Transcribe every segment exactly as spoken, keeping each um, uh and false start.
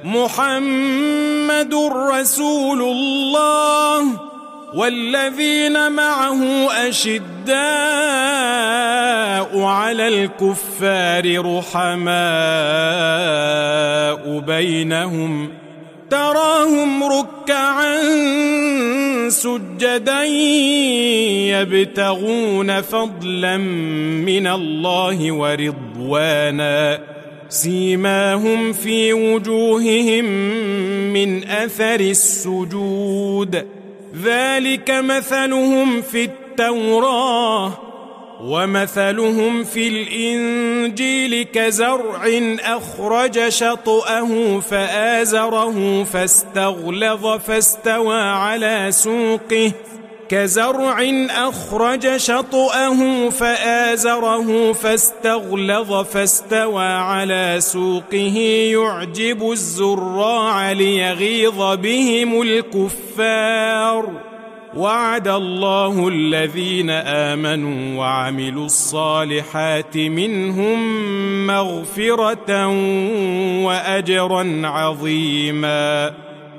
محمد رسول الله والذين معه أشداء على الكفار رحماء بينهم تراهم ركعا سجدا يبتغون فضلا من الله ورضوانا سيماهم في وجوههم من أثر السجود ذلك مثلهم في التوراة ومثلهم في الإنجيل كزرع أخرج شطأه فآزره فاستغلظ فاستوى على سوقه كزرع أخرج شطأه فآزره فاستغلظ فاستوى على سوقه يعجب الزراع ليغيظ بهم الكفار وعد الله الذين آمنوا وعملوا الصالحات منهم مغفرة وأجرا عظيما.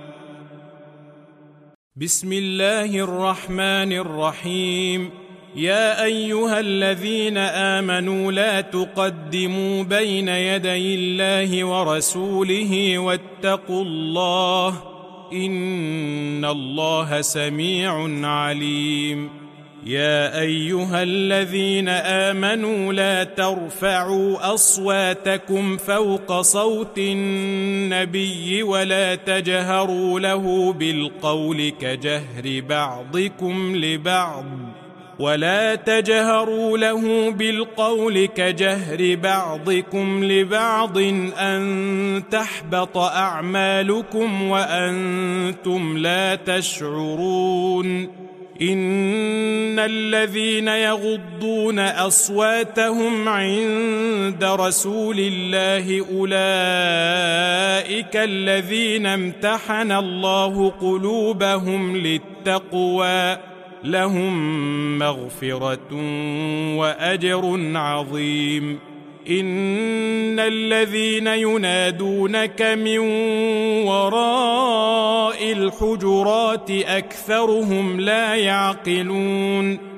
بسم الله الرحمن الرحيم. يا أيها الذين آمنوا لا تقدموا بين يدي الله ورسوله واتقوا الله إن الله سميع عليم. يا أيها الذين آمنوا لا ترفعوا أصواتكم فوق صوت النبي ولا تجهروا له بالقول كجهر بعضكم لبعض ولا تجهروا له بالقول كجهر بعضكم لبعض أن تحبط أعمالكم وأنتم لا تشعرون. إن الذين يغضون أصواتهم عند رسول الله أولئك الذين امتحن الله قلوبهم للتقوى لهم مغفرة وأجر عظيم. إن الذين ينادونك من وراء الحجرات أكثرهم لا يعقلون.